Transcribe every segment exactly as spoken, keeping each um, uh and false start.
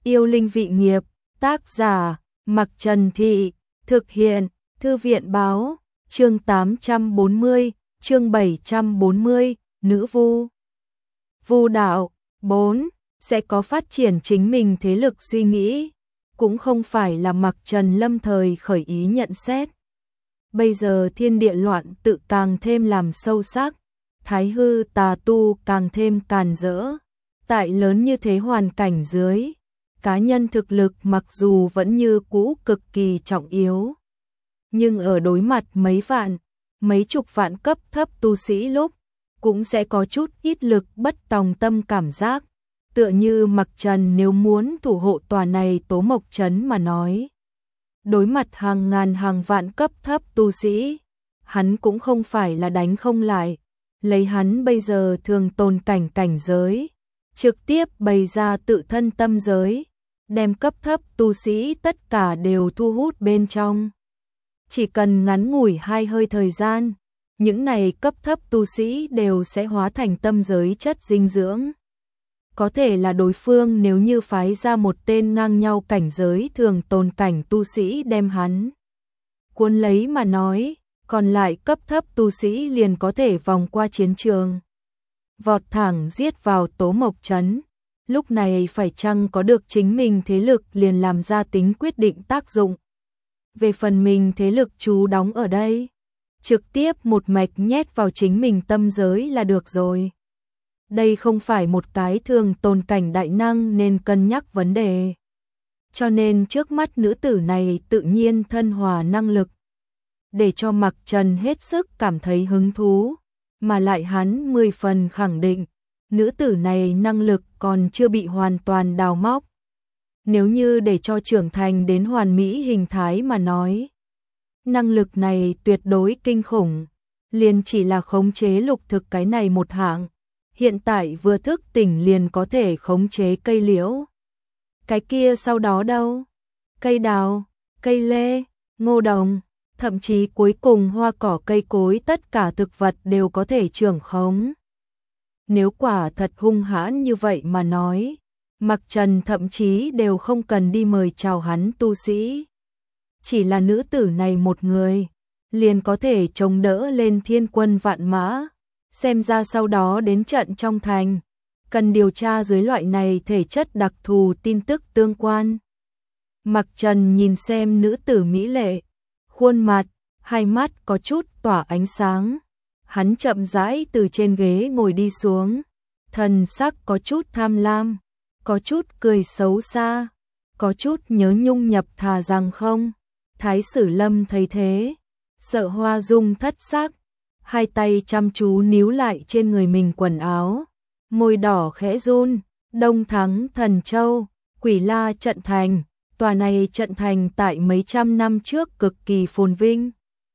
Yêu linh vị nghiệp, tác giả, Mặc Trần Thị, thực hiện, Thư viện báo, chương tám trăm bốn mươi, chương bảy trăm bốn mươi, nữ vu. Vu đạo, bốn, sẽ có phát triển chính mình thế lực suy nghĩ, cũng không phải là Mặc Trần lâm thời khởi ý nhận xét. Bây giờ thiên địa loạn tự càng thêm làm sâu sắc, thái hư tà tu càng thêm càn rỡ. Tại lớn như thế hoàn cảnh dưới, cá nhân thực lực mặc dù vẫn như cũ cực kỳ trọng yếu, nhưng ở đối mặt mấy vạn, mấy chục vạn cấp thấp tu sĩ lúc, cũng sẽ có chút ít lực bất tòng tâm cảm giác, tựa như Mặc Trần nếu muốn thủ hộ tòa này Tố Mộc Trấn mà nói. Đối mặt hàng ngàn hàng vạn cấp thấp tu sĩ, hắn cũng không phải là đánh không lại, lấy hắn bây giờ thường tồn cảnh cảnh giới, trực tiếp bày ra tự thân tâm giới, đem cấp thấp tu sĩ tất cả đều thu hút bên trong. Chỉ cần ngắn ngủi hai hơi thời gian, những này cấp thấp tu sĩ đều sẽ hóa thành tâm giới chất dinh dưỡng. Có thể là đối phương nếu như phái ra một tên ngang nhau cảnh giới thường tồn cảnh tu sĩ đem hắn cuốn lấy mà nói, còn lại cấp thấp tu sĩ liền có thể vòng qua chiến trường, vọt thẳng giết vào Tố Mộc Trấn. Lúc này phải chăng có được chính mình thế lực liền làm ra tính quyết định tác dụng. Về phần mình thế lực chú đóng ở đây, trực tiếp một mạch nhét vào chính mình tâm giới là được rồi. Đây không phải một cái thường tồn cảnh đại năng nên cân nhắc vấn đề. Cho nên trước mắt nữ tử này tự nhiên thân hòa năng lực, để cho Mặc Trần hết sức cảm thấy hứng thú, mà lại hắn mười phần khẳng định, nữ tử này năng lực còn chưa bị hoàn toàn đào móc. Nếu như để cho trưởng thành đến hoàn mỹ hình thái mà nói, năng lực này tuyệt đối kinh khủng, liền chỉ là khống chế lục thực cái này một hạng. Hiện tại vừa thức tỉnh liền có thể khống chế cây liễu. Cái kia sau đó đâu? Cây đào, cây lê, ngô đồng, thậm chí cuối cùng hoa cỏ cây cối tất cả thực vật đều có thể trưởng khống. Nếu quả thật hung hãn như vậy mà nói, Mặc Trần thậm chí đều không cần đi mời chào hắn tu sĩ. Chỉ là nữ tử này một người, liền có thể chống đỡ lên thiên quân vạn mã. Xem ra sau đó đến trận trong thành, cần điều tra dưới loại này thể chất đặc thù tin tức tương quan. Mặc Trần nhìn xem nữ tử mỹ lệ, khuôn mặt, hai mắt có chút tỏa ánh sáng. Hắn chậm rãi từ trên ghế ngồi đi xuống, thần sắc có chút tham lam, có chút cười xấu xa, có chút nhớ nhung nhập thà rằng không. Thái Sử Lâm thấy thế, sợ hoa dung thất sắc, hai tay chăm chú níu lại trên người mình quần áo, môi đỏ khẽ run. Đông Thắng Thần Châu, Quỷ La trận thành, tòa này trận thành tại mấy trăm năm trước cực kỳ phồn vinh.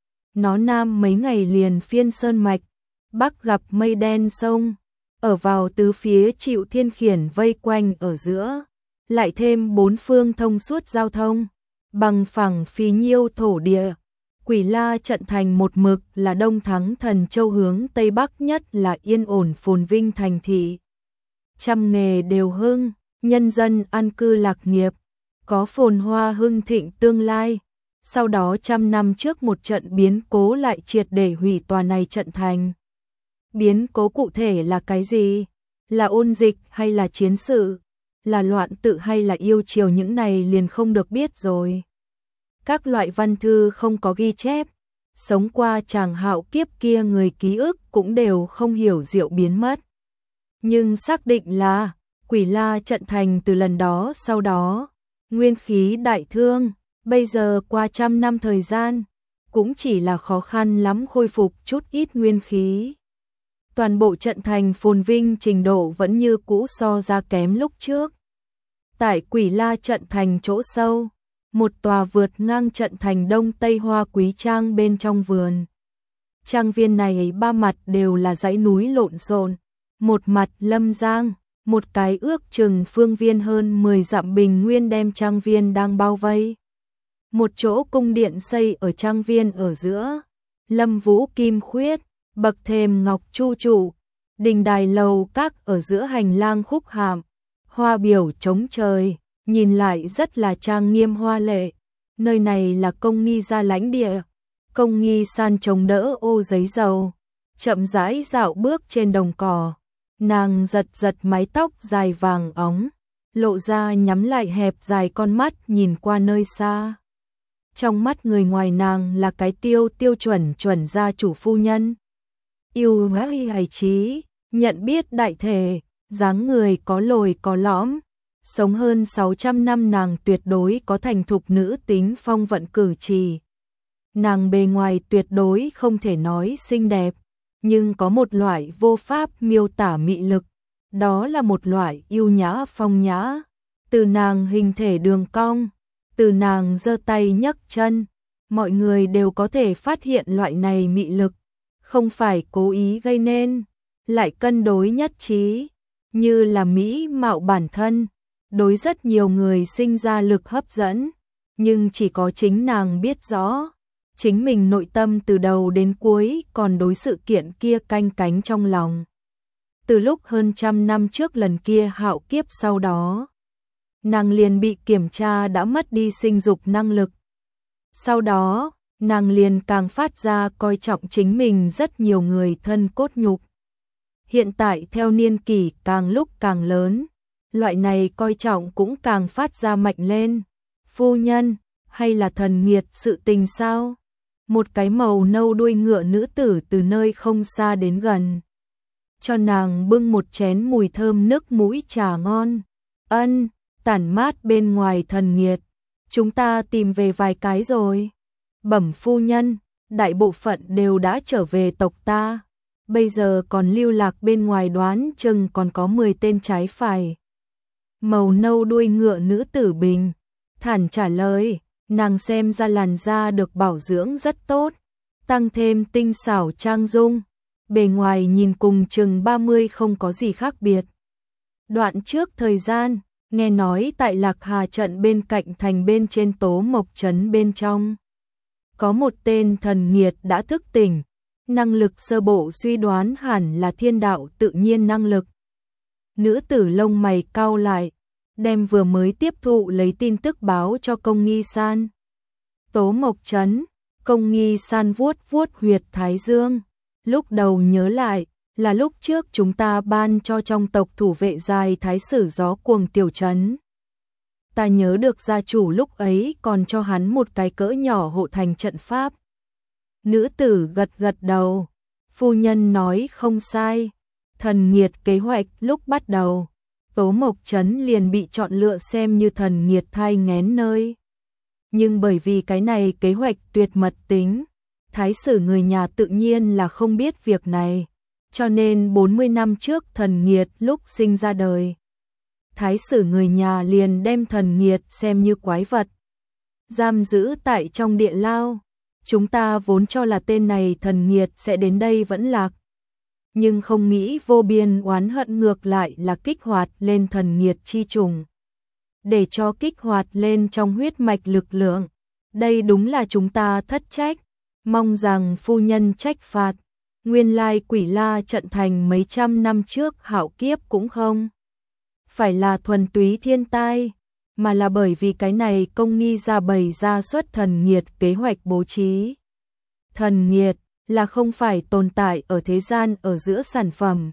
Nó nam mấy ngày liền phiên sơn mạch, bắc gặp mây đen sông, ở vào tứ phía chịu thiên khiển vây quanh ở giữa, lại thêm bốn phương thông suốt giao thông, bằng phẳng phì nhiêu thổ địa. Quỷ La trận thành một mực là Đông Thắng Thần Châu hướng Tây Bắc nhất là yên ổn phồn vinh thành thị. Trăm nghề đều hưng, nhân dân an cư lạc nghiệp, có phồn hoa hưng thịnh tương lai. Sau đó trăm năm trước một trận biến cố lại triệt để hủy tòa này trận thành. Biến cố cụ thể là cái gì? Là ôn dịch hay là chiến sự? Là loạn tự hay là yêu triều, những này liền không được biết rồi. Các loại văn thư không có ghi chép, sống qua tràng hạo kiếp kia người ký ức cũng đều không hiểu diệu biến mất. Nhưng xác định là Quỷ La trận thành từ lần đó sau đó, nguyên khí đại thương, bây giờ qua trăm năm thời gian, cũng chỉ là khó khăn lắm khôi phục chút ít nguyên khí. Toàn bộ trận thành phồn vinh trình độ vẫn như cũ so ra kém lúc trước. Tại Quỷ La trận thành chỗ sâu, một tòa vượt ngang trận thành đông tây hoa quý trang bên trong vườn. Trang viên này ba mặt đều là dãy núi lộn xộn, một mặt lâm giang, một cái ước chừng phương viên hơn mười dặm bình nguyên đem trang viên đang bao vây. Một chỗ cung điện xây ở trang viên ở giữa, lâm vũ kim khuyết, bậc thềm ngọc chu trụ, đình đài lầu các ở giữa hành lang khúc hàm, hoa biểu trống trời, nhìn lại rất là trang nghiêm hoa lệ. Nơi này là Công Nghi gia lãnh địa. Công Nghi San chống đỡ ô giấy dầu, chậm rãi dạo bước trên đồng cỏ. Nàng giật giật mái tóc dài vàng óng, lộ ra nhắm lại hẹp dài con mắt nhìn qua nơi xa. Trong mắt người ngoài nàng là cái tiêu tiêu chuẩn chuẩn gia chủ phu nhân. Yêu hãy hài trí, nhận biết đại thể, dáng người có lồi có lõm. Sống hơn sáu trăm năm nàng tuyệt đối có thành thục nữ tính phong vận cử chỉ. Nàng bề ngoài tuyệt đối không thể nói xinh đẹp, nhưng có một loại vô pháp miêu tả mị lực, đó là một loại yêu nhã phong nhã. Từ nàng hình thể đường cong, từ nàng giơ tay nhấc chân, mọi người đều có thể phát hiện loại này mị lực, không phải cố ý gây nên, lại cân đối nhất trí, như là mỹ mạo bản thân, đối rất nhiều người sinh ra lực hấp dẫn, nhưng chỉ có chính nàng biết rõ. Chính mình nội tâm từ đầu đến cuối còn đối sự kiện kia canh cánh trong lòng. Từ lúc hơn trăm năm trước lần kia hạo kiếp sau đó, nàng liền bị kiểm tra đã mất đi sinh dục năng lực. Sau đó, nàng liền càng phát ra coi trọng chính mình rất nhiều người thân cốt nhục. Hiện tại theo niên kỷ càng lúc càng lớn, loại này coi trọng cũng càng phát ra mạnh lên. Phu nhân, hay là thần nghiệt sự tình sao? Một cái màu nâu đuôi ngựa nữ tử từ nơi không xa đến gần, cho nàng bưng một chén mùi thơm nước mũi trà ngon. Ân, tản mát bên ngoài thần nghiệt, chúng ta tìm về vài cái rồi. Bẩm phu nhân, đại bộ phận đều đã trở về tộc ta, bây giờ còn lưu lạc bên ngoài đoán chừng còn có mười tên trái phải. Màu nâu đuôi ngựa nữ tử bình thản trả lời. Nàng xem ra làn da được bảo dưỡng rất tốt, tăng thêm tinh xảo trang dung, bề ngoài nhìn cùng chừng ba mươi không có gì khác biệt. Đoạn trước thời gian, nghe nói tại Lạc Hà trận bên cạnh thành bên trên Tố Mộc trấn bên trong, có một tên thần nghiệt đã thức tỉnh, năng lực sơ bộ suy đoán hẳn là thiên đạo tự nhiên năng lực. Nữ tử lông mày cau lại, đem vừa mới tiếp thụ lấy tin tức báo cho Công Nghi San. Tố Mộc trấn, Công Nghi San vuốt vuốt huyệt thái dương, lúc đầu nhớ lại, là lúc trước chúng ta ban cho trong tộc thủ vệ dài thái sử gió cuồng tiểu trấn. Ta nhớ được gia chủ lúc ấy còn cho hắn một cái cỡ nhỏ hộ thành trận pháp. Nữ tử gật gật đầu, phu nhân nói không sai, thần nghiệt kế hoạch lúc bắt đầu. Tố Mộc trấn liền bị chọn lựa xem như thần nghiệt thai nghén nơi. Nhưng bởi vì cái này kế hoạch tuyệt mật tính, thái sử người nhà tự nhiên là không biết việc này, cho nên bốn mươi năm trước thần nghiệt lúc sinh ra đời, thái sử người nhà liền đem thần nghiệt xem như quái vật, giam giữ tại trong địa lao. Chúng ta vốn cho là tên này thần nghiệt sẽ đến đây vẫn lạc, nhưng không nghĩ vô biên oán hận ngược lại là kích hoạt lên thần nghiệt chi trùng, để cho kích hoạt lên trong huyết mạch lực lượng. Đây đúng là chúng ta thất trách, mong rằng phu nhân trách phạt. Nguyên lai Quỷ La trận thành mấy trăm năm trước hạo kiếp cũng không phải là thuần túy thiên tai, mà là bởi vì cái này Công Nghi ra bày ra xuất thần nghiệt kế hoạch bố trí. Thần nghiệt là không phải tồn tại ở thế gian ở giữa sản phẩm,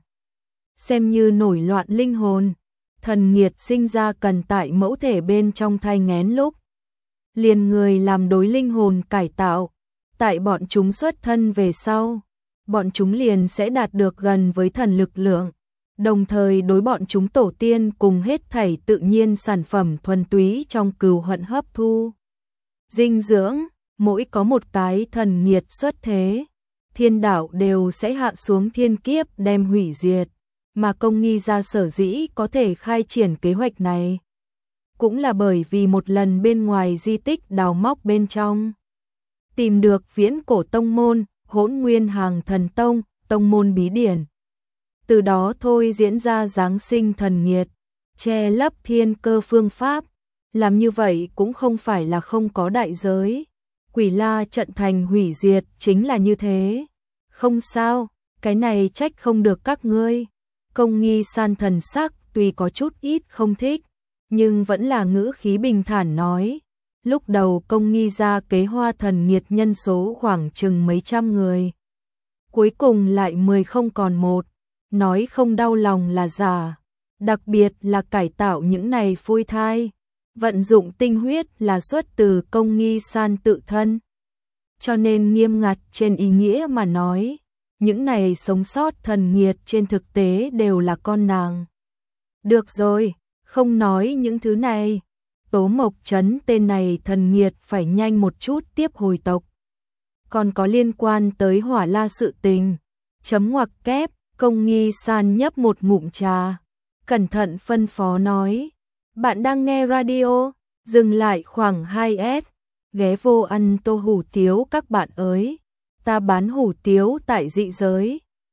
xem như nổi loạn linh hồn. Thần nghiệt sinh ra cần tại mẫu thể bên trong thai nghén lúc, liền người làm đối linh hồn cải tạo, tại bọn chúng xuất thân về sau, bọn chúng liền sẽ đạt được gần với thần lực lượng, đồng thời đối bọn chúng tổ tiên cùng hết thảy tự nhiên sản phẩm thuần túy trong cừu hận hấp thu. Dinh dưỡng, mỗi có một cái thần nghiệt xuất thế, thiên đạo đều sẽ hạ xuống thiên kiếp đem hủy diệt, mà Công Nghi ra sở dĩ có thể khai triển kế hoạch này, cũng là bởi vì một lần bên ngoài di tích đào móc bên trong, tìm được viễn cổ tông môn, Hỗn Nguyên Hàng Thần Tông, tông môn bí điển. Từ đó thôi diễn ra giáng sinh thần nghiệt, che lấp thiên cơ phương pháp, làm như vậy cũng không phải là không có đại giới. Quỷ La trận thành hủy diệt chính là như thế. Không sao, cái này trách không được các ngươi. Công Nghi San thần sắc tuy có chút ít không thích, nhưng vẫn là ngữ khí bình thản nói. Lúc đầu công nghi ra kế hoa thần nghiệt nhân số khoảng chừng mấy trăm người. Cuối cùng lại mười không còn một, nói không đau lòng là giả. Đặc biệt là cải tạo những này phôi thai. Vận dụng tinh huyết là xuất từ công nghi san tự thân. Cho nên nghiêm ngặt trên ý nghĩa mà nói, những này sống sót thần nghiệt trên thực tế đều là con nàng. Được rồi, không nói những thứ này. Tố Mộc Trấn tên này thần nghiệt phải nhanh một chút tiếp hồi tộc. Còn có liên quan tới Hỏa La sự tình. Chấm ngoặc kép, công nghi san nhấp một ngụm trà. Cẩn thận phân phó nói. Bạn đang nghe radio, dừng lại khoảng hai S. Ghé vô ăn tô hủ tiếu các bạn ơi. Ta bán hủ tiếu tại dị giới.